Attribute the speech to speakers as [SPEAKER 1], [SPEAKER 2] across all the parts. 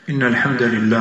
[SPEAKER 1] إن الحمد لله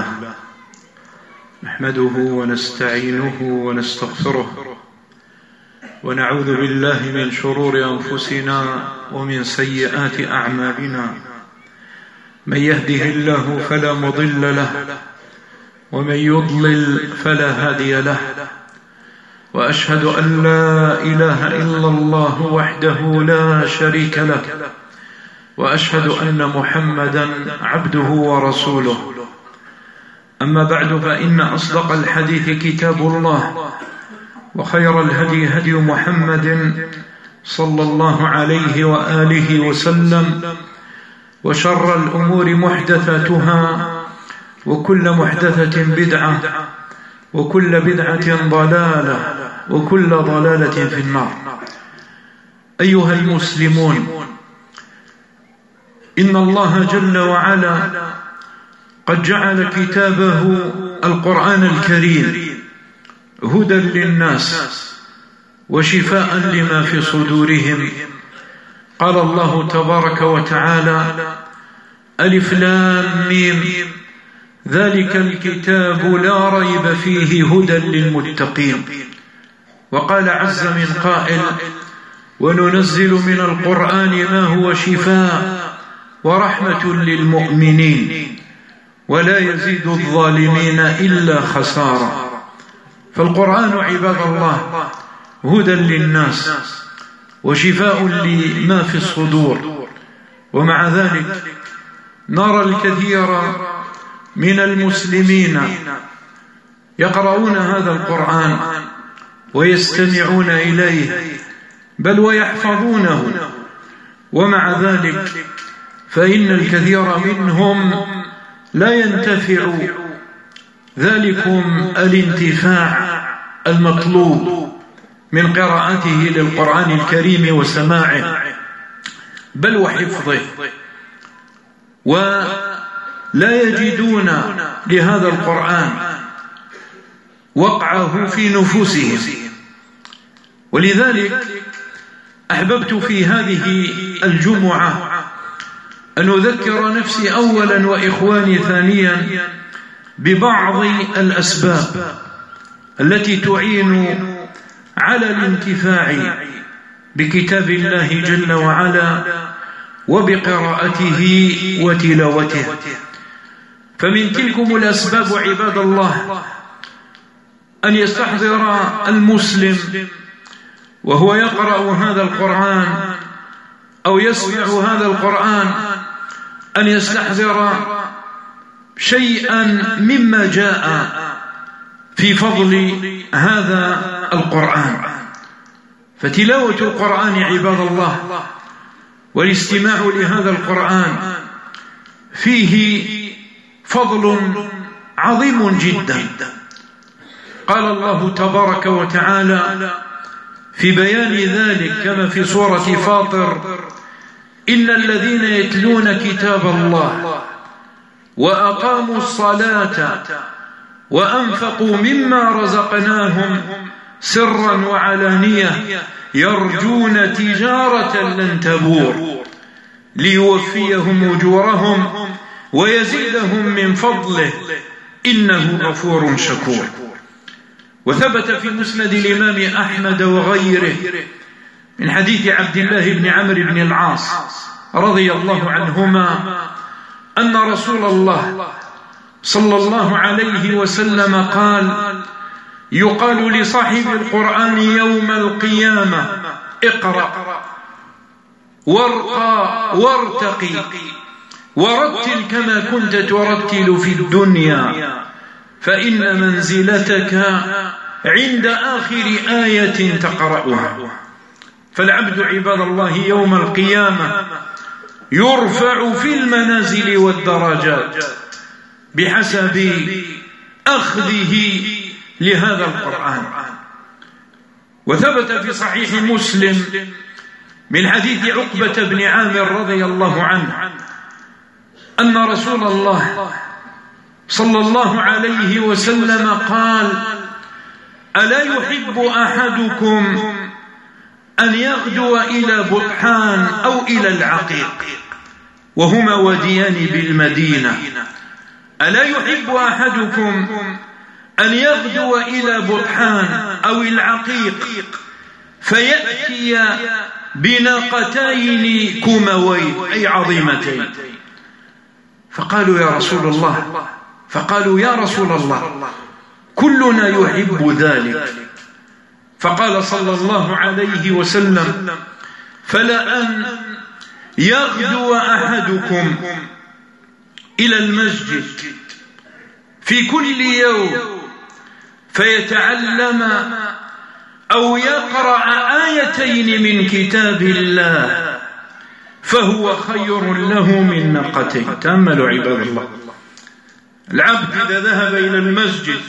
[SPEAKER 1] نحمده ونستعينه ونستغفره ونعوذ بالله من شرور أنفسنا ومن سيئات أعمالنا. من يهده الله فلا مضل له ومن يضلل فلا هادي له، وأشهد أن لا إله إلا الله وحده لا شريك له، وأشهد أن محمدا عبده ورسوله. أما بعد، فإن أصدق الحديث كتاب الله، وخير الهدي هدي محمد صلى الله عليه وآله وسلم، وشر الأمور محدثاتها، وكل محدثة بدعة، وكل بدعة ضلالة، وكل ضلالة في النار. أيها المسلمون، إن الله جل وعلا قد جعل كتابه القرآن الكريم هدى للناس وشفاء لما في صدورهم. قال الله تبارك وتعالى: ألف لام ميم، ذلك الكتاب لا ريب فيه هدى للمتقين. وقال عز من قائل: وننزل من القرآن ما هو شفاء ورحمة للمؤمنين ولا يزيد الظالمين إلا خسارا. فالقرآن عباد الله هدى للناس وشفاء لما في الصدور. ومع ذلك نرى الكثير من المسلمين يقرؤون هذا القرآن ويستمعون إليه، بل ويحفظونه، ومع ذلك فإن الكثير منهم لا ينتفع ذلكم الانتفاع المطلوب من قراءته للقرآن الكريم وسماعه، بل وحفظه، ولا يجدون لهذا القرآن وقعه في نفوسهم. ولذلك أحببت في هذه الجمعة أن أذكر نفسي أولا وإخواني ثانيا ببعض الأسباب التي تعين على الانتفاع بكتاب الله جل وعلا وبقراءته وتلاوته. فمن تلكم الأسباب عباد الله أن يستحضر المسلم وهو يقرأ هذا القرآن أو يسمع هذا القرآن أن يستحضر شيئا مما جاء في فضل هذا القرآن. فتلاوة القرآن عباد الله والاستماع لهذا القرآن فيه فضل عظيم جدا. قال الله تبارك وتعالى في بيان ذلك كما في سورة فاطر: إن الذين يتلون كتاب الله وأقاموا الصلاة وأنفقوا مما رزقناهم سرا وعلانية يرجون تجارة لن تبور ليوفيهم أجورهم ويزيدهم من فضله إنه غفور شكور. وثبت في مسند الإمام أحمد وغيره من حديث عبد الله بن عمرو بن العاص رضي الله عنهما أن رسول الله صلى الله عليه وسلم قال: يقال لصاحب القرآن يوم القيامة: اقرأ وارقى وارتقي ورتل كما كنت ترتل في الدنيا، فإن منزلتك عند آخر آية تقرأها. فالعبد عباد الله يوم القيامة يرفع في المنازل والدرجات بحسب أخذه لهذا القرآن. وثبت في صحيح مسلم من حديث عقبة بن عامر رضي الله عنه أن رسول الله صلى الله عليه وسلم قال: ألا يحب أحدكم أن يغدو إلى بطحان أو إلى العقيق وهما واديان بالمدينة ألا يحب أحدكم أن يغدو إلى بطحان أو العقيق فيأتي بناقتين كموين أي عظيمتين، فقالوا يا رسول الله كلنا يحب ذلك. فقال صلى الله عليه وسلم: فلأن يغدو أحدكم إلى المسجد في كل يوم فيتعلم أو يقرأ آيتين من كتاب الله فهو خير له من ناقتين. تأملوا عباد الله، العبد إذا ذهب إلى المسجد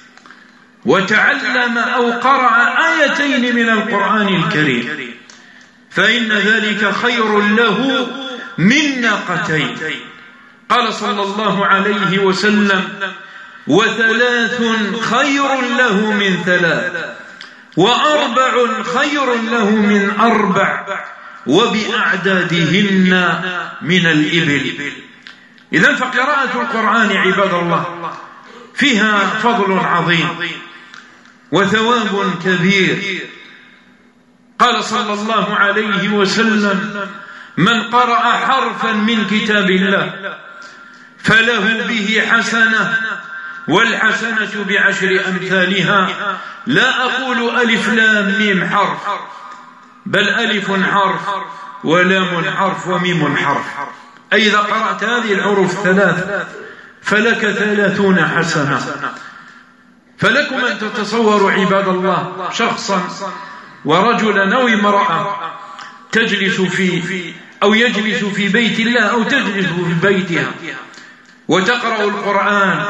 [SPEAKER 1] وتعلم أو قرأ آيتين من القرآن الكريم فإن ذلك خير له من ناقتين. قال صلى الله عليه وسلم: وثلاث خير له من ثلاث، وأربع خير له من أربع، وبأعدادهن من الإبل. إذن فقراءة القرآن عباد الله فيها فضل عظيم وثواب كبير. قال صلى الله عليه وسلم: من قرأ حرفا من كتاب الله فله به حسنة، والحسنة بعشر أمثالها. لا أقول ألف لام ميم حرف، بل ألف حرف ولام حرف وميم حرف، أي إذا قرأت هذه الحروف ثلاث فلك 30 حسنة. فلكم أن تتصوروا عباد الله شخصا ورجلا أو امرأة تجلس أو يجلس في بيت الله أو تجلس في بيتها وتقرأ القرآن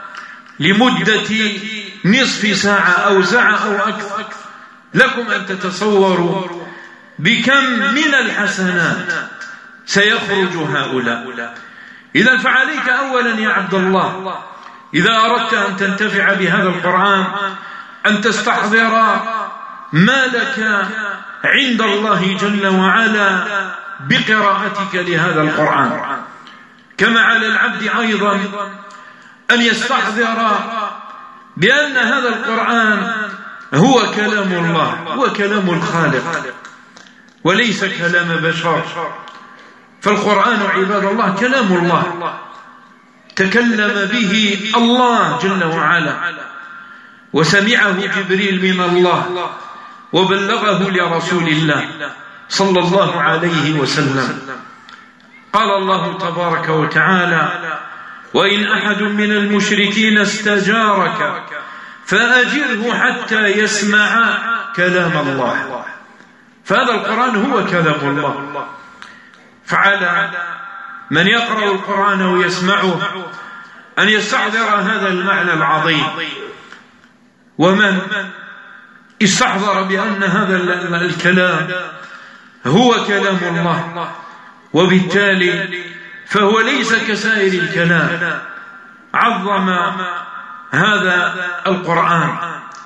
[SPEAKER 1] لمدة نصف ساعة أو ساعة أو أكثر. لكم أن تتصوروا بكم من الحسنات سيخرج هؤلاء. إذن فعليك أولا يا عبد الله إذا أردت أن تنتفع بهذا القرآن أن تستحضر ما لك عند الله جل وعلا بقراءتك لهذا القرآن، كما على العبد أيضا أن يستحضر بأن هذا القرآن هو كلام الله، هو كلام الخالق وليس كلام بشر. فالقرآن عباد الله كلام الله، تكلم به الله جل وعلا، وسمعه جبريل من الله وبلغه لرسول الله صلى الله عليه وسلم. قال الله تبارك وتعالى: وإن أحد من المشركين استجارك فأجره حتى يسمع كلام الله. فهذا القرآن هو كلام الله، فعلى من يقرأ القرآن ويسمعه أن يستحضر هذا المعنى العظيم. ومن استحضر بأن هذا الكلام هو كلام الله وبالتالي فهو ليس كسائر الكلام، عظم هذا القرآن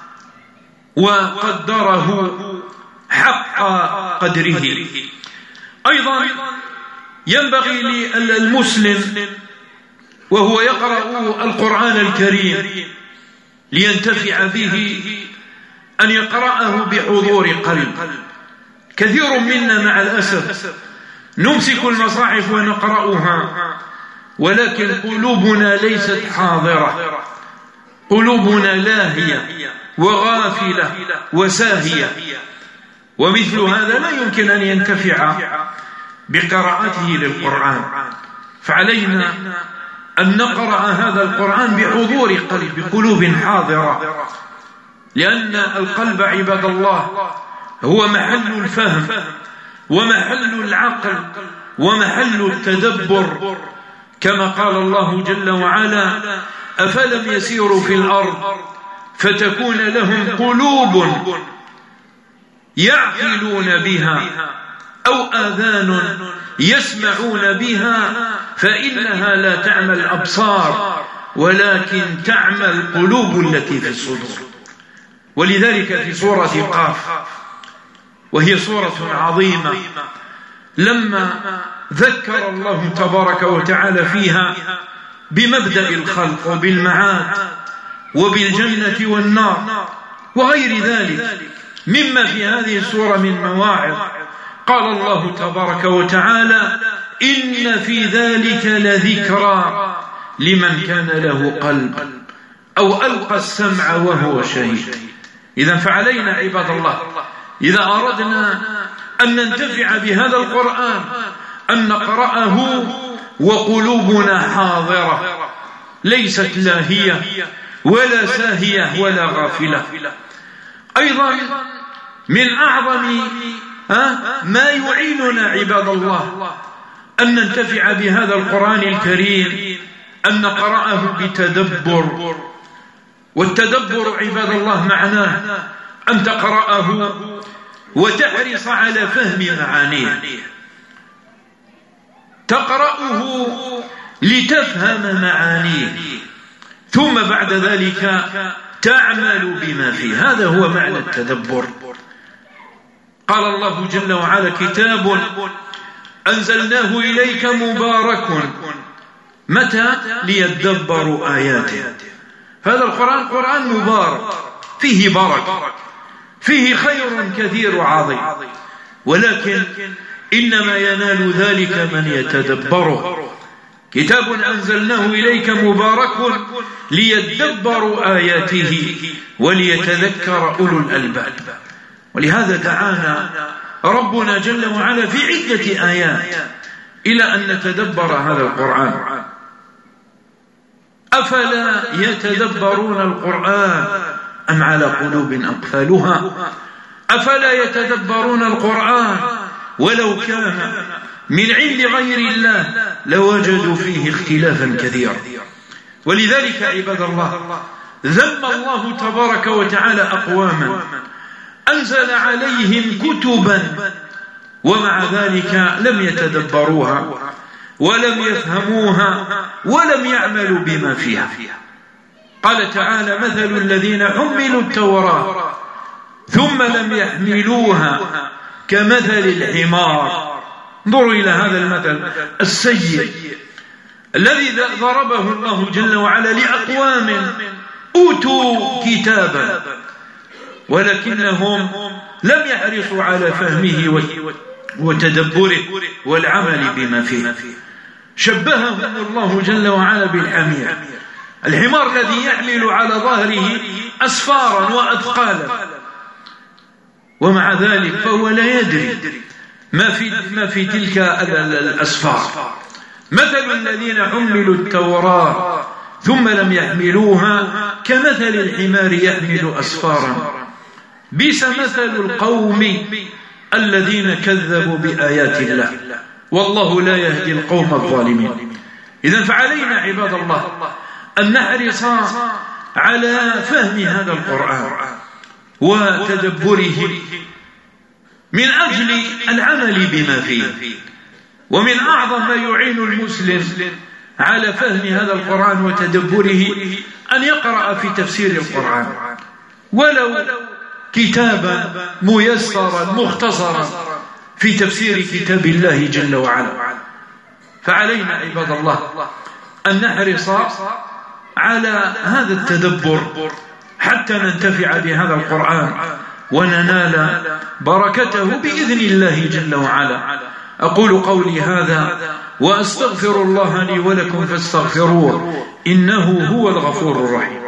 [SPEAKER 1] وقدره حق قدره. أيضا ينبغي للمسلم وهو يقرأ القرآن الكريم لينتفع به أن يقرأه بحضور قلب. كثير منا مع الأسف نمسك المصاحف ونقرأها ولكن قلوبنا ليست حاضرة، قلوبنا لاهية وغافلة وساهية، ومثل هذا لا يمكن أن ينتفع بقراءته للقرآن. فعلينا أن نقرأ هذا القرآن بحضور قلب، بقلوب حاضرة، لأن القلب عباد الله هو محل الفهم ومحل العقل ومحل التدبر، كما قال الله جل وعلا: أفلم يسيروا في الأرض فتكون لهم قلوب يعقلون بها أو آذان يسمعون بها فإنها لا تعمى الأبصار ولكن تعمى القلوب التي في الصدور. ولذلك في سورة قاف، وهي سورة عظيمة، لما ذكر الله تبارك وتعالى فيها بمبدأ الخلق وبالمعاد وبالجنة والنار وغير ذلك مما في هذه السورة من مواعظ. قال الله تبارك وتعالى: إن في ذلك لذكرى لمن كان له قلب أو ألقى السمع وهو شهيد. إذا فعلينا عباد الله إذا أردنا أن ننتفع بهذا القرآن أن نقرأه وقلوبنا حاضرة، ليست لاهية ولا ساهية ولا غافلة. أيضا من أعظم ما يعيننا عباد الله أن ننتفع بهذا القرآن الكريم أن نقرأه بتدبر. والتدبر عباد الله معناه أن تقرأه وتحرص على فهم معانيه، تقرأه لتفهم معانيه ثم بعد ذلك تعمل بما فيه. هذا هو معنى التدبر. قال الله جل وعلا: كتاب أنزلناه إليك مبارك متى ليدبروا آياته. فهذا القرآن قرآن مبارك فيه بركة، فيه خير كثير وعظيم، ولكن إنما ينال ذلك من يتدبره. كتاب أنزلناه إليك مبارك ليدبروا آياته وليتذكر أولو الألباب. ولهذا دعانا ربنا جل وعلا في عدة آيات إلى أن نتدبر هذا القرآن. أفلا يتدبرون القرآن أم على قلوب أقفالها؟ أفلا يتدبرون القرآن ولو كان من عند غير الله لوجدوا فيه اختلافا كثيرا. ولذلك عباد الله ذم الله تبارك وتعالى أقواما أنزل عليهم كتبا ومع ذلك لم يتدبروها ولم يفهموها ولم يعملوا بما فيها. قال تعالى: مثل الذين حملوا التوراة ثم لم يحملوها كمثل الحمار. انظروا إلى هذا المثل السيء الذي ضربه الله جل وعلا لأقوام أوتوا كتابا ولكنهم لم يحرصوا على فهمه وتدبره والعمل بما فيه. شبههم الله جل وعلا بالحمير، الحمار الذي يحمل على ظهره أسفارا وأثقالا ومع ذلك فهو لا يدري ما في تلك الأسفار. مثل الذين حملوا التوراة ثم لم يحملوها كمثل الحمار يحمل أسفارا بئس مثل القوم الذين كذبوا بآيات الله والله لا يهدي القوم الظالمين. إذن فعلينا عباد الله أن نحرص على فهم هذا القرآن وتدبره من أجل العمل بما فيه. ومن أعظم ما يعين المسلم على فهم هذا القرآن وتدبره أن يقرأ في تفسير القرآن ولو كتابا ميسرا مختصرا في تفسير كتاب الله جل وعلا. فعلينا عباد الله أن نحرص على هذا التدبر حتى ننتفع بهذا القرآن وننال بركته بإذن الله جل وعلا. أقول قولي هذا وأستغفر الله لي ولكم فاستغفروه إنه هو الغفور الرحيم.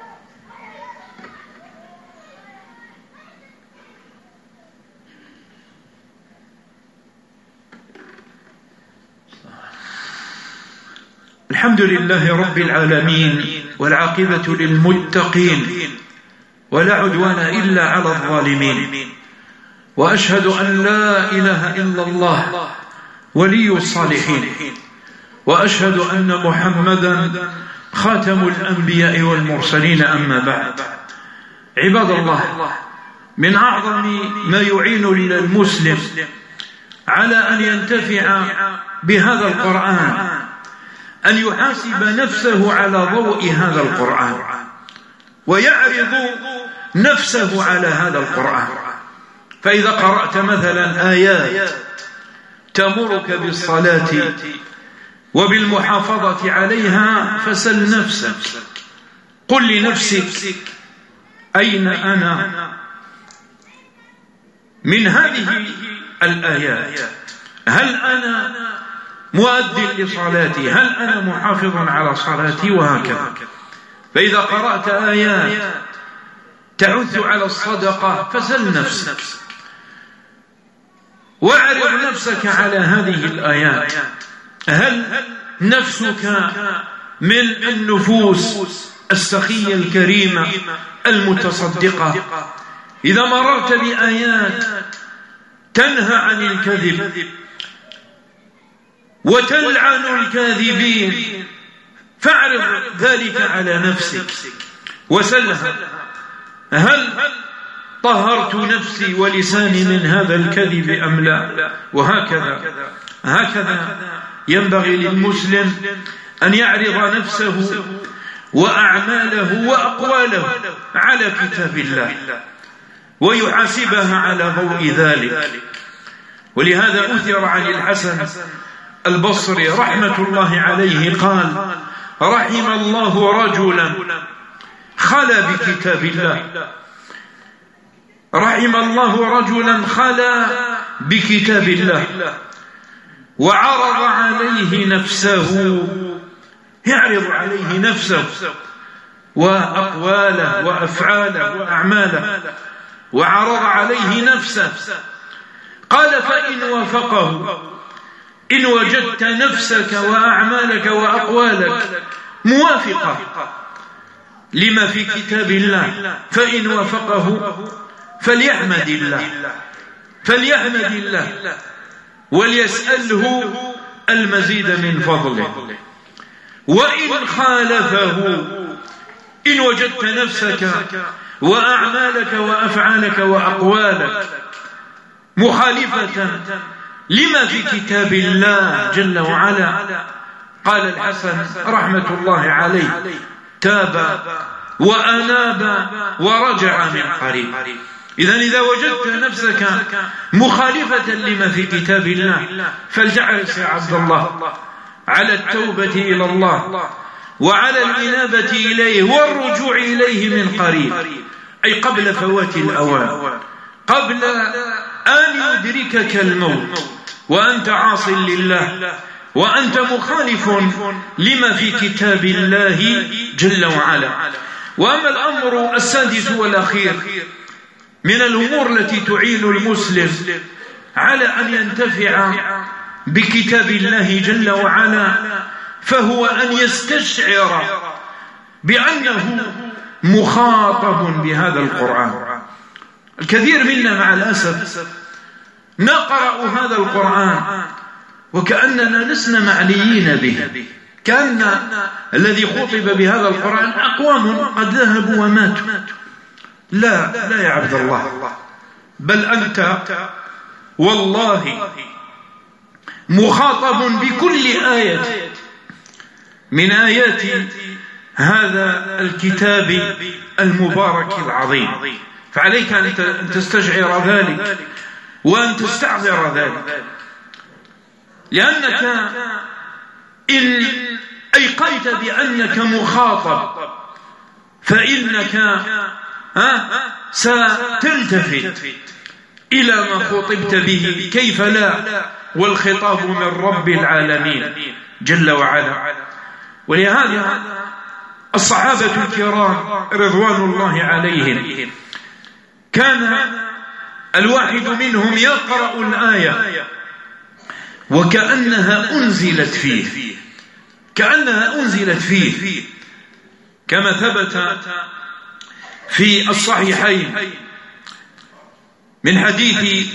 [SPEAKER 1] الحمد لله رب العالمين والعاقبة للمتقين ولا عدوان إلا على الظالمين، وأشهد أن لا إله إلا الله ولي الصالحين، وأشهد أن محمدا خاتم الأنبياء والمرسلين. أما بعد، عباد الله، من أعظم ما يعين للمسلم على أن ينتفع بهذا القرآن أن يحاسب نفسه على ضوء هذا القرآن ويعرض نفسه على هذا القرآن. فإذا قرأت مثلا آيات تأمرك بالصلاة وبالمحافظة عليها فسل نفسك، قل لنفسك أين أنا من هذه الآيات؟ هل أنا مؤد لصلاتي؟ هل أنا محافظ على صلاتي؟ وهكذا. فإذا قرأت آيات تعث على الصدقة فسل نفسك واعرض نفسك على هذه الآيات. هل نفسك من النفوس السخية الكريمة المتصدقة؟ إذا مررت بآيات تنهى عن الكذب وتلعن الكاذبين فاعرض ذلك على نفسك وسلها، هل طهرت نفسي ولساني من هذا الكذب أم لا؟ وهكذا ينبغي للمسلم أن يعرض نفسه وأعماله وأقواله على كتاب الله ويحاسبها على ضوء ذلك. ولهذا أثر عن الحسن البصري رحمة الله عليه قال: رحم الله رجلا خلا بكتاب الله، رحم الله رجلا خلا بكتاب الله وعرض عليه نفسه، يعرض عليه نفسه وأقواله وأفعاله وأعماله، وعرض عليه نفسه. قال: فإن وافقه، إن وجدت نفسك وأعمالك وأقوالك موافقة لما في كتاب الله، فإن وافقه فليحمد الله وليسأله المزيد من فضله. وإن خالفه، إن وجدت نفسك وأعمالك وأفعالك وأقوالك مخالفة لما في كتاب الله جل وعلا، قال الحسن رحمة الله عليه: تاب وأناب ورجع من قريب. إذا وجدت نفسك مخالفة لما في كتاب الله فلتحرص يا عبد الله على التوبة إلى الله وعلى الإنابة إليه والرجوع إليه من قريب، أي قبل فوات الأوان، قبل أن يدركك الموت وأنت عاص لله وأنت مخالف لما في كتاب الله جل وعلا. وأما الأمر السادس والأخير من الأمور التي تعين المسلم على أن ينتفع بكتاب الله جل وعلا فهو أن يستشعر بأنه مخاطب بهذا القرآن. الكثير منا مع الأسف نقرأ هذا القرآن وكأننا لسنا معنيين به، كأن الذي خطب بهذا القرآن أقوام قد ذهبوا وماتوا. لا يا عبد الله، بل أنت والله مخاطب بكل آية من آيات هذا الكتاب المبارك العظيم، فعليك أن تستشعر ذلك وأن تستعذر ذلك، لأنك إن أيقنت بأنك مخاطب فإنك ستلتفت إلى ما خطبت به، كيف لا والخطاب من رب العالمين جل وعلا. ولهذا الصحابة الكرام رضوان الله عليهم كان الواحد منهم يقرأ الآية وكأنها أنزلت فيه، كأنها أنزلت فيه، كما ثبت في الصحيحين من حديث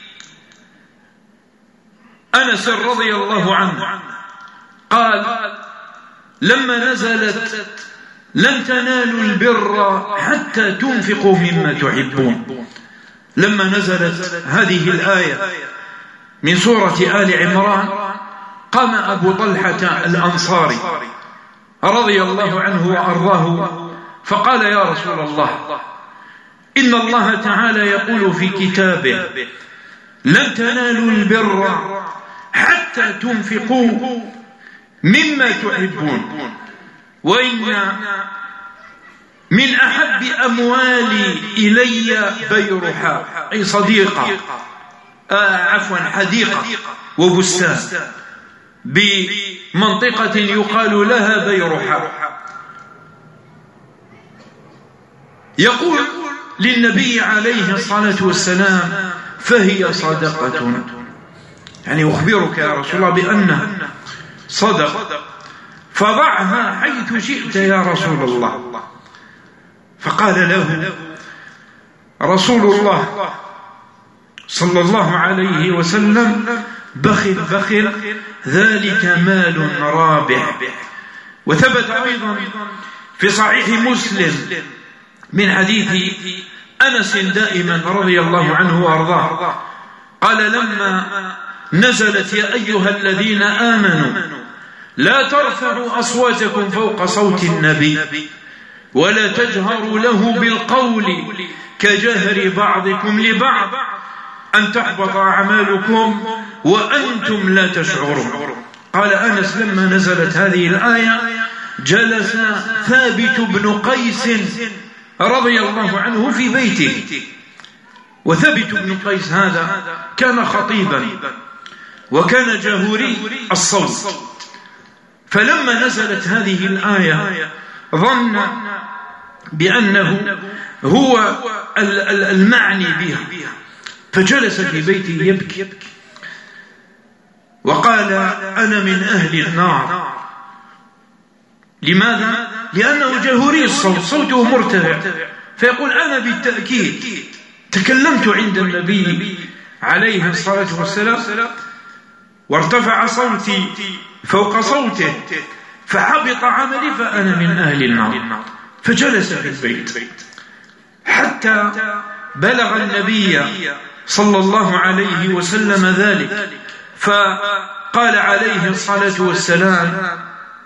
[SPEAKER 1] أنس رضي الله عنه قال: لما نزلت لن تنالوا البر حتى تنفقوا مما تحبون، لما نزلت هذه الآية من سورة آل عمران قام أبو طلحة الأنصاري رضي الله عنه وأرضاه فقال: يا رسول الله، إن الله تعالى يقول في كتابه: لن تنالوا البر حتى تنفقوا مما تحبون، وإن من أحب أموالي إلي بيرحاء، أي صديقة حديقة وبستان بمنطقة يقال لها بيرحاء. يقول للنبي عليه الصلاة والسلام: فهي صدقة، يعني أخبرك يا رسول الله بأنها صدق، فضعها حيث شئت يا رسول الله. فقال له رسول الله صلى الله عليه وسلم: بخل بخل، ذلك مال رابح. وثبت أيضا في صحيح مسلم من حديث أنس دائما رضي الله عنه وأرضاه قال: لما نزلت يا أيها الذين آمنوا لا ترفعوا أصواتكم فوق صوت النبي ولا تجهروا له بالقول كجهر بعضكم لبعض أن تحبط أعمالكم وأنتم لا تشعرون. قال أنس: لما نزلت هذه الآية جلس ثابت بن قيس رضي الله عنه في بيته. وثابت بن قيس هذا كان خطيبا وكان جهوري الصوت، فلما نزلت هذه الآية ظن بأنه هو المعني بها، فجلس في بيته يبكي وقال: أنا من أهل النار. لماذا؟ لأنه جهوري الصوت، صوته مرتفع، فيقول: أنا بالتأكيد تكلمت عند النبي عليه الصلاة والسلام وارتفع صوتي فوق صوته فحبط عملي، فأنا من أهل النار. فجلس في البيت حتى بلغ النبي صلى الله عليه وسلم ذلك، فقال عليه الصلاة والسلام: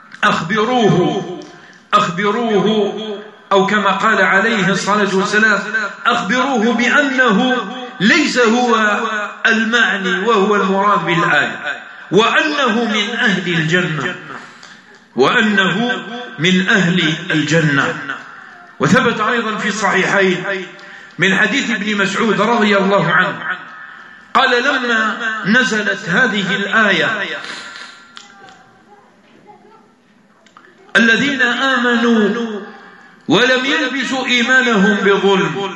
[SPEAKER 1] أخبروه أو كما قال عليه الصلاة والسلام: أخبروه بأنه ليس هو المعني وهو المراد بالآية، وأنه من أهل الجنة، وأنه من أهل الجنة. وثبت أيضا في الصحيحين من حديث ابن مسعود رضي الله عنه قال: لما نزلت هذه الآية: الذين آمنوا ولم يلبسوا إيمانهم بظلم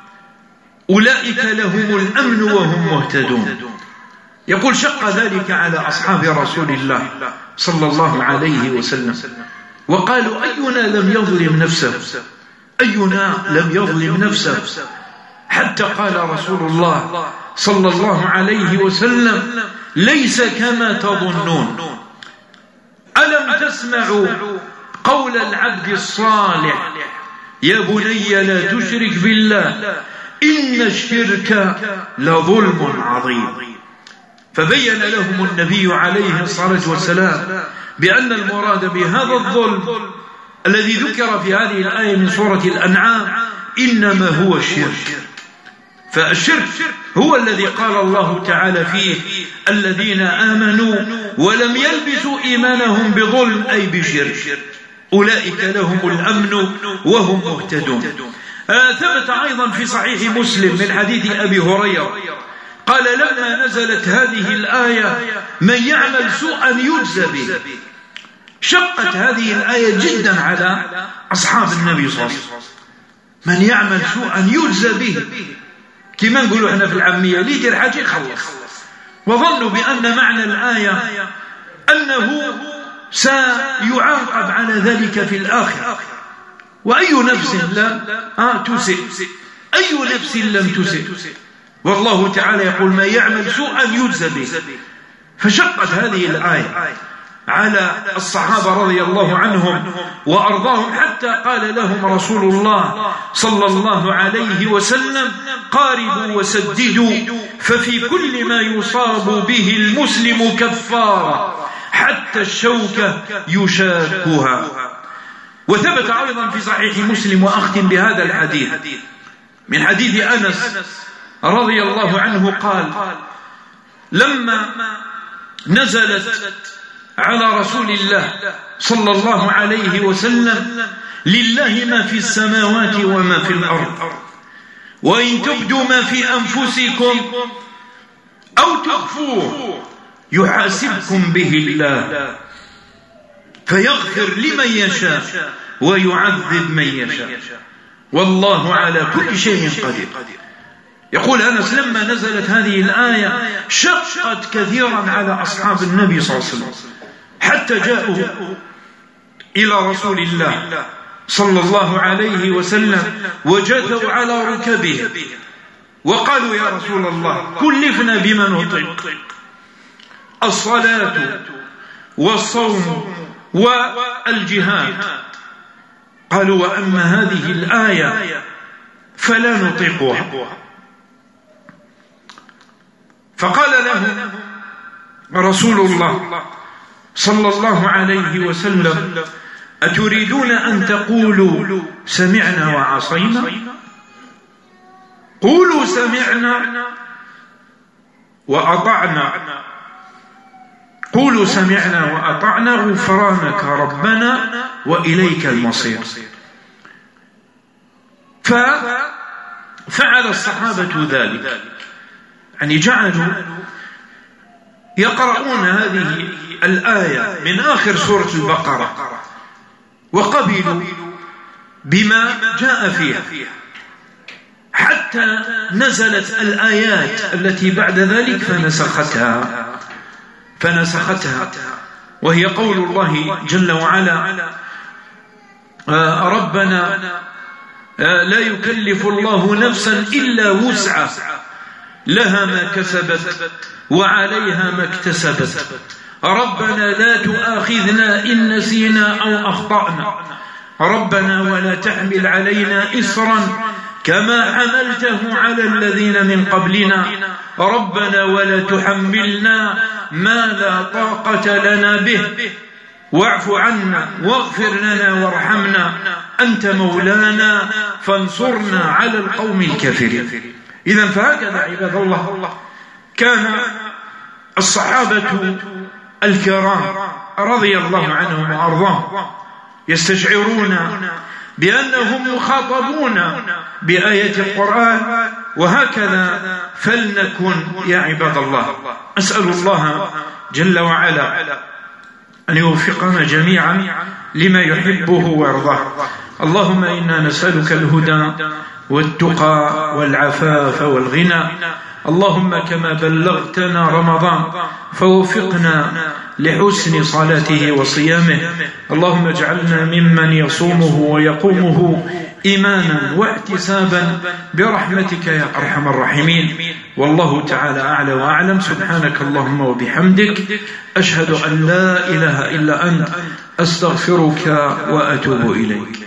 [SPEAKER 1] أولئك لهم الأمن وهم مهتدون. يقول: شق ذلك على أصحاب رسول الله صلى الله عليه وسلم، وقالوا: أينا لم يظلم نفسه، أينا لم يظلم نفسه، حتى قال رسول الله صلى الله عليه وسلم: ليس كما تظنون. ألم تسمعوا قول العبد الصالح: يا بني لا تشرك بالله إن الشرك لظلم عظيم. فبين لهم النبي عليه الصلاة والسلام بأن المراد بهذا الظلم الذي ذكر في هذه الآية من سورة الأنعام إنما هو الشرك. فالشرك هو الذي قال الله تعالى فيه: الذين آمنوا ولم يلبسوا إيمانهم بظلم، أي بشرك، أولئك لهم الأمن وهم مهتدون. ثبت أيضا في صحيح مسلم من حديث أبي هريرة قال: لما نزلت هذه الآية: من يعمل سوءا يجزى به. شقت هذه الآية جدا على أصحاب النبي صلى الله عليه وسلم. من يعمل سوءا يجزى به، كما نقولوا احنا في العامية: ليدي الحاجة يخلص. وظنوا بأن معنى الآية أنه سيعاقب على ذلك في الآخرة. وأي نفس لم تسئ، أي نفس لم تسئ، والله تعالى يقول: من يعمل سوءا يجزى به. فشقت هذه الآية على الصحابة رضي الله عنهم وأرضاهم، حتى قال لهم رسول الله صلى الله عليه وسلم: قاربوا وسددوا، ففي كل ما يصاب به المسلم كفارة حتى الشوكة يشاكها. وثبت أيضا في صحيح مسلم، وأختم بهذا الحديث، من حديث أنس رضي الله عنه قال: لما نزلت على رسول الله صلى الله عليه وسلم: لله ما في السماوات وما في الأرض، وإن تبدوا ما في أنفسكم أو تخفوه يحاسبكم به الله فيغفر لمن يشاء ويعذب من يشاء، والله على كل شيء قدير. يقول أنس: لما نزلت هذه الآية شقت كثيرا على أصحاب النبي صلى الله عليه وسلم، حتى جاءوا إلى رسول الله صلى الله عليه وسلم وجثوا على ركبهم وقالوا: يا رسول الله، كلفنا بما نطيق، الصلاة والصوم والجهاد. قالوا: وأما هذه الآية فلا نطيقها. فقال لهم رسول الله صلى الله عليه وسلم: أتريدون أن تقولوا سمعنا وعصينا؟ قولوا سمعنا وأطعنا، قولوا سمعنا وأطعنا غفرانك ربنا وإليك المصير. ففعل الصحابة ذلك، يعني جعلوا يقرؤون هذه الآية من آخر سورة البقرة وقبلوا بما جاء فيها، حتى نزلت الآيات التي بعد ذلك فنسختها، وهي قول الله جل وعلا: ربنا لا يكلف الله نفسا إلا وسعها، لها ما كسبت وعليها ما اكتسبت، ربنا لا تؤاخذنا إن نسينا أو أخطأنا، ربنا ولا تحمل علينا إصرا كما حملته على الذين من قبلنا، ربنا ولا تحملنا ما لا طاقة لنا به، واعف عنا واغفر لنا وارحمنا أنت مولانا فانصرنا على القوم الكافرين. إذن فهكذا عباد الله كان الصحابة الكرام رضي الله عنهم وأرضاهم يستشعرون بأنهم مخاطبون بآية القرآن، وهكذا فلنكن يا عباد الله. أسأل الله جل وعلا أن يوفقنا جميعا لما يحبه ويرضاه. اللهم إنا نسألك الهدى والتقى والعفاف والغنى، اللهم كما بلغتنا رمضان فوفقنا لحسن صلاته وصيامه، اللهم اجعلنا ممن يصومه ويقومه إيمانا واحتسابا برحمتك يا أرحم الراحمين. والله تعالى أعلى وأعلم. سبحانك اللهم وبحمدك، أشهد أن لا إله إلا أنت، أستغفرك وأتوب إليك.